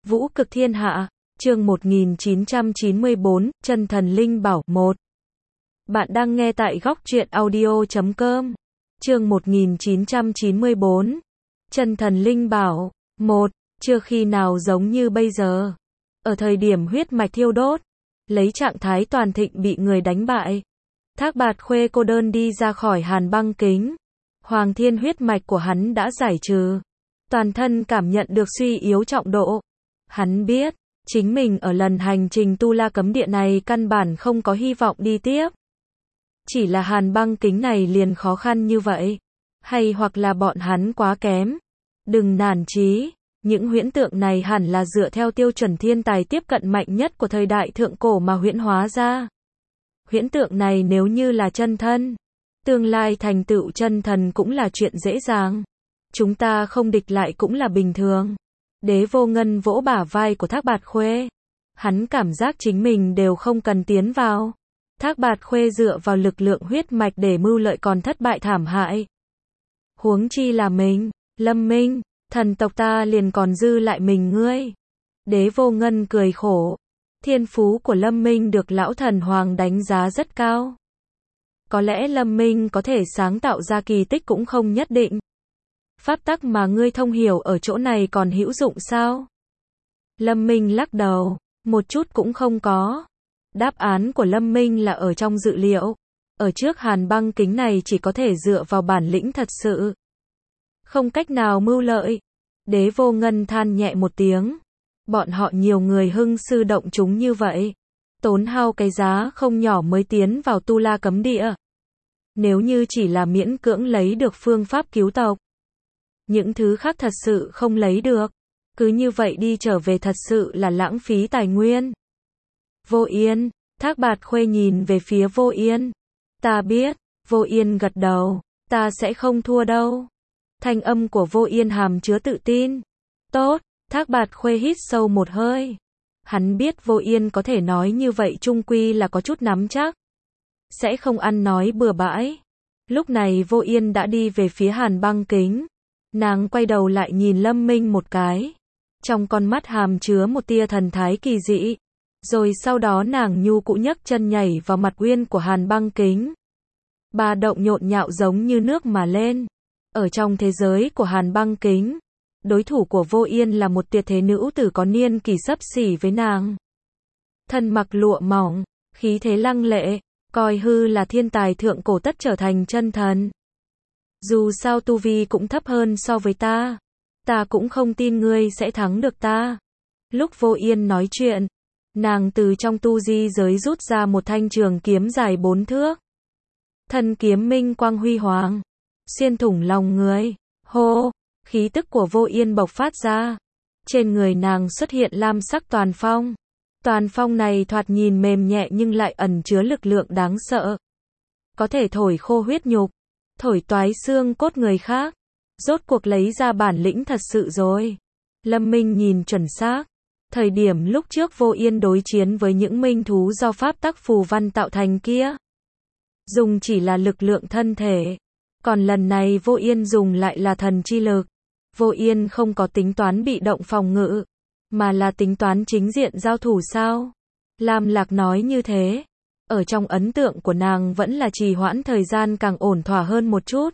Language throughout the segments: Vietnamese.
Vũ cực thiên hạ, chương 1994, chân thần linh bảo 1. Bạn đang nghe tại góc truyện audio.com. Chương 1994, chân thần linh bảo 1. Chưa khi nào giống như bây giờ. Ở thời điểm huyết mạch thiêu đốt, lấy trạng thái toàn thịnh bị người đánh bại, Thác Bạt Khuê cô đơn đi ra khỏi hàn băng kính. Hoàng thiên huyết mạch của hắn đã giải trừ. Toàn thân cảm nhận được suy yếu trọng độ. Hắn biết, chính mình ở lần hành trình tu la cấm địa này căn bản không có hy vọng đi tiếp. Chỉ là hàn băng kính này liền khó khăn như vậy. Hay hoặc là bọn hắn quá kém. Đừng nản chí, những huyễn tượng này hẳn là dựa theo tiêu chuẩn thiên tài tiếp cận mạnh nhất của thời đại thượng cổ mà huyễn hóa ra. Huyễn tượng này nếu như là chân thân, tương lai thành tựu chân thần cũng là chuyện dễ dàng. Chúng ta không địch lại cũng là bình thường. Đế Vô Ngân vỗ bả vai của Thác Bạt Khuê. Hắn cảm giác chính mình đều không cần tiến vào. Thác Bạt Khuê dựa vào lực lượng huyết mạch để mưu lợi còn thất bại thảm hại. Huống chi là mình, Lâm Minh, thần tộc ta liền còn dư lại mình ngươi. Đế Vô Ngân cười khổ. Thiên phú của Lâm Minh được lão thần hoàng đánh giá rất cao. Có lẽ Lâm Minh có thể sáng tạo ra kỳ tích cũng không nhất định. Pháp tắc mà ngươi thông hiểu ở chỗ này còn hữu dụng sao? Lâm Minh lắc đầu, một chút cũng không có. Đáp án của Lâm Minh là ở trong dự liệu. Ở trước hàn băng kính này chỉ có thể dựa vào bản lĩnh thật sự. Không cách nào mưu lợi. Đế Vô Ngân than nhẹ một tiếng. Bọn họ nhiều người hưng sư động chúng như vậy. Tốn hao cái giá không nhỏ mới tiến vào tu la cấm địa. Nếu như chỉ là miễn cưỡng lấy được phương pháp cứu tộc, những thứ khác thật sự không lấy được. Cứ như vậy đi trở về thật sự là lãng phí tài nguyên. Vô Yên, Thác Bạt Khuê nhìn về phía Vô Yên. Ta biết, Vô Yên gật đầu, ta sẽ không thua đâu. Thanh âm của Vô Yên hàm chứa tự tin. Tốt, Thác Bạt Khuê hít sâu một hơi. Hắn biết Vô Yên có thể nói như vậy chung quy là có chút nắm chắc. Sẽ không ăn nói bừa bãi. Lúc này Vô Yên đã đi về phía hàn băng kính. Nàng quay đầu lại nhìn Lâm Minh một cái. Trong con mắt hàm chứa một tia thần thái kỳ dị. Rồi sau đó nàng nhu cụ nhấc chân nhảy vào mặt uyên của hàn băng kính. Ba động nhộn nhạo giống như nước mà lên. Ở trong thế giới của hàn băng kính, đối thủ của Vô Yên là một tuyệt thế nữ tử có niên kỳ xấp xỉ với nàng. Thân mặc lụa mỏng, khí thế lăng lệ, coi hư là thiên tài thượng cổ tất trở thành chân thần. Dù sao tu vi cũng thấp hơn so với ta. Ta cũng không tin ngươi sẽ thắng được ta. Lúc Vô Yên nói chuyện, nàng từ trong tu di giới rút ra một thanh trường kiếm dài 4 thước. Thân kiếm minh quang huy hoàng, xuyên thủng lòng người. Hô, khí tức của Vô Yên bộc phát ra. Trên người nàng xuất hiện lam sắc toàn phong. Toàn phong này thoạt nhìn mềm nhẹ nhưng lại ẩn chứa lực lượng đáng sợ. Có thể thổi khô huyết nhục, thổi toái xương cốt người khác. Rốt cuộc lấy ra bản lĩnh thật sự rồi. Lâm Minh nhìn chuẩn xác. Thời điểm lúc trước Vô Yên đối chiến với những minh thú do pháp tắc phù văn tạo thành kia, dùng chỉ là lực lượng thân thể. Còn lần này Vô Yên dùng lại là thần chi lực. Vô Yên không có tính toán bị động phòng ngự, mà là tính toán chính diện giao thủ sao? Lam Lạc nói như thế. Ở trong ấn tượng của nàng vẫn là trì hoãn thời gian càng ổn thỏa hơn một chút.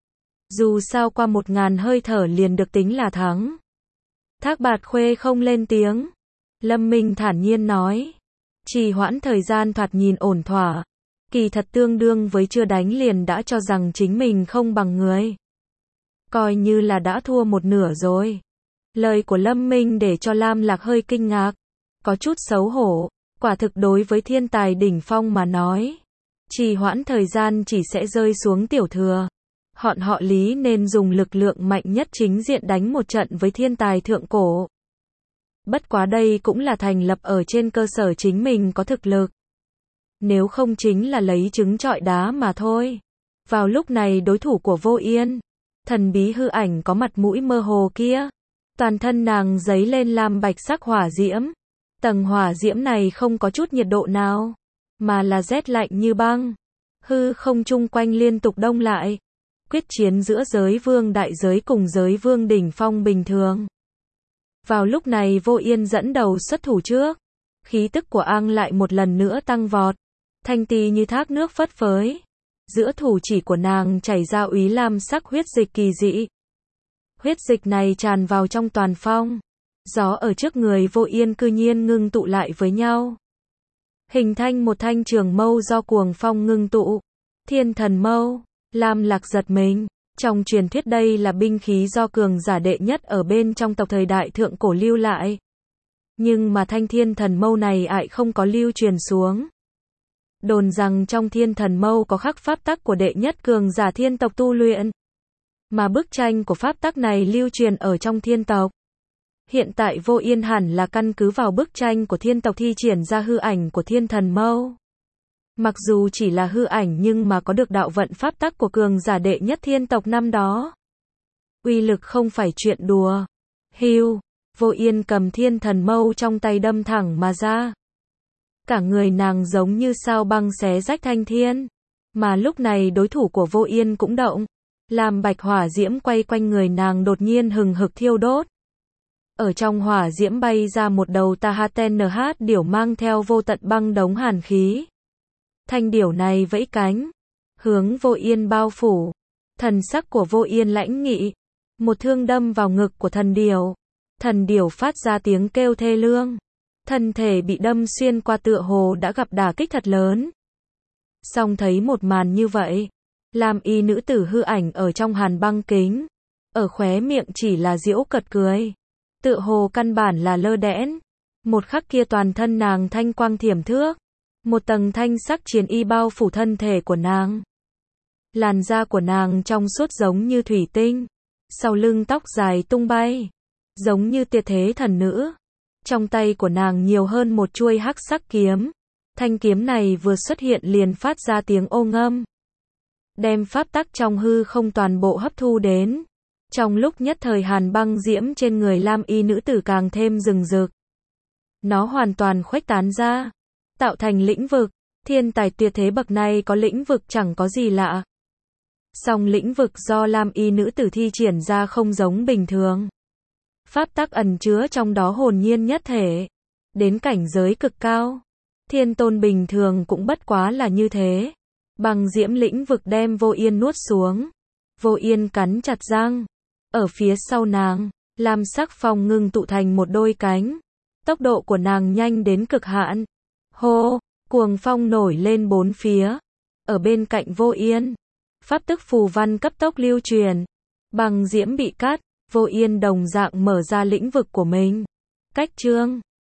Dù sao qua 1000 hơi thở liền được tính là thắng. Thác Bạt Khuê không lên tiếng. Lâm Minh thản nhiên nói. Trì hoãn thời gian thoạt nhìn ổn thỏa. Kỳ thật tương đương với chưa đánh liền đã cho rằng chính mình không bằng người. Coi như là đã thua một nửa rồi. Lời của Lâm Minh để cho Lam Lạc hơi kinh ngạc. Có chút xấu hổ. Quả thực đối với thiên tài đỉnh phong mà nói, trì hoãn thời gian chỉ sẽ rơi xuống tiểu thừa. Họ Lý nên dùng lực lượng mạnh nhất chính diện đánh một trận với thiên tài thượng cổ. Bất quá đây cũng là thành lập ở trên cơ sở chính mình có thực lực. Nếu không chính là lấy trứng trọi đá mà thôi. Vào lúc này đối thủ của Vô Yên, thần bí hư ảnh có mặt mũi mơ hồ kia, toàn thân nàng giấy lên lam bạch sắc hỏa diễm. Tầng hỏa diễm này không có chút nhiệt độ nào, mà là rét lạnh như băng. Hư không chung quanh liên tục đông lại. Quyết chiến giữa giới vương đại giới cùng giới vương đỉnh phong bình thường. Vào lúc này Vô Yên dẫn đầu xuất thủ trước. Khí tức của Ang lại một lần nữa tăng vọt. Thanh ti như thác nước phất phới. Giữa thủ chỉ của nàng chảy ra úy lam sắc huyết dịch kỳ dị. Huyết dịch này tràn vào trong toàn phong. Gió ở trước người Vô Yên cư nhiên ngưng tụ lại với nhau. Hình thành một thanh trường mâu do cuồng phong ngưng tụ. Thiên thần mâu. Lam Lạc giật mình. Trong truyền thuyết đây là binh khí do cường giả đệ nhất ở bên trong tộc thời đại thượng cổ lưu lại. Nhưng mà thanh thiên thần mâu này lại không có lưu truyền xuống. Đồn rằng trong thiên thần mâu có khắc pháp tắc của đệ nhất cường giả thiên tộc tu luyện. Mà bức tranh của pháp tắc này lưu truyền ở trong thiên tộc. Hiện tại Vô Yên hẳn là căn cứ vào bức tranh của thiên tộc thi triển ra hư ảnh của thiên thần mâu. Mặc dù chỉ là hư ảnh nhưng mà có được đạo vận pháp tắc của cường giả đệ nhất thiên tộc năm đó. Uy lực không phải chuyện đùa. Hưu, Vô Yên cầm thiên thần mâu trong tay đâm thẳng mà ra. Cả người nàng giống như sao băng xé rách thanh thiên. Mà lúc này đối thủ của Vô Yên cũng động. Làm bạch hỏa diễm quay quanh người nàng đột nhiên hừng hực thiêu đốt. Ở trong hỏa diễm bay ra một đầu THNH điểu mang theo vô tận băng đống hàn khí. Thanh điểu này vẫy cánh, hướng Vô Yên bao phủ. Thần sắc của Vô Yên lãnh nghị. Một thương đâm vào ngực của thần điểu. Thần điểu phát ra tiếng kêu thê lương. Thân thể bị đâm xuyên qua tựa hồ đã gặp đả kích thật lớn. Song thấy một màn như vậy, Lam y nữ tử hư ảnh ở trong hàn băng kính. Ở khóe miệng chỉ là giễu cợt cười. Tựa hồ căn bản là lơ đễnh. Một khắc kia toàn thân nàng thanh quang thiểm thước. Một tầng thanh sắc chiến y bao phủ thân thể của nàng. Làn da của nàng trong suốt giống như thủy tinh. Sau lưng tóc dài tung bay. Giống như tuyệt thế thần nữ. Trong tay của nàng nhiều hơn một chuôi hắc sắc kiếm. Thanh kiếm này vừa xuất hiện liền phát ra tiếng ô ngâm. Đem pháp tắc trong hư không toàn bộ hấp thu đến. Trong lúc nhất thời hàn băng diễm trên người Lam y nữ tử càng thêm rừng rực. Nó hoàn toàn khuếch tán ra. Tạo thành lĩnh vực. Thiên tài tuyệt thế bậc này có lĩnh vực chẳng có gì lạ. Song lĩnh vực do Lam y nữ tử thi triển ra không giống bình thường. Pháp tắc ẩn chứa trong đó hồn nhiên nhất thể. Đến cảnh giới cực cao. Thiên tôn bình thường cũng bất quá là như thế. Băng diễm lĩnh vực đem Vô Yên nuốt xuống. Vô Yên cắn chặt răng. Ở phía sau nàng, lam sắc phong ngưng tụ thành một đôi cánh. Tốc độ của nàng nhanh đến cực hạn. Hô, cuồng phong nổi lên bốn phía. Ở bên cạnh Vô Yên, pháp tức phù văn cấp tốc lưu truyền. Băng diễm bị cắt, Vô Yên đồng dạng mở ra lĩnh vực của mình. Cách chương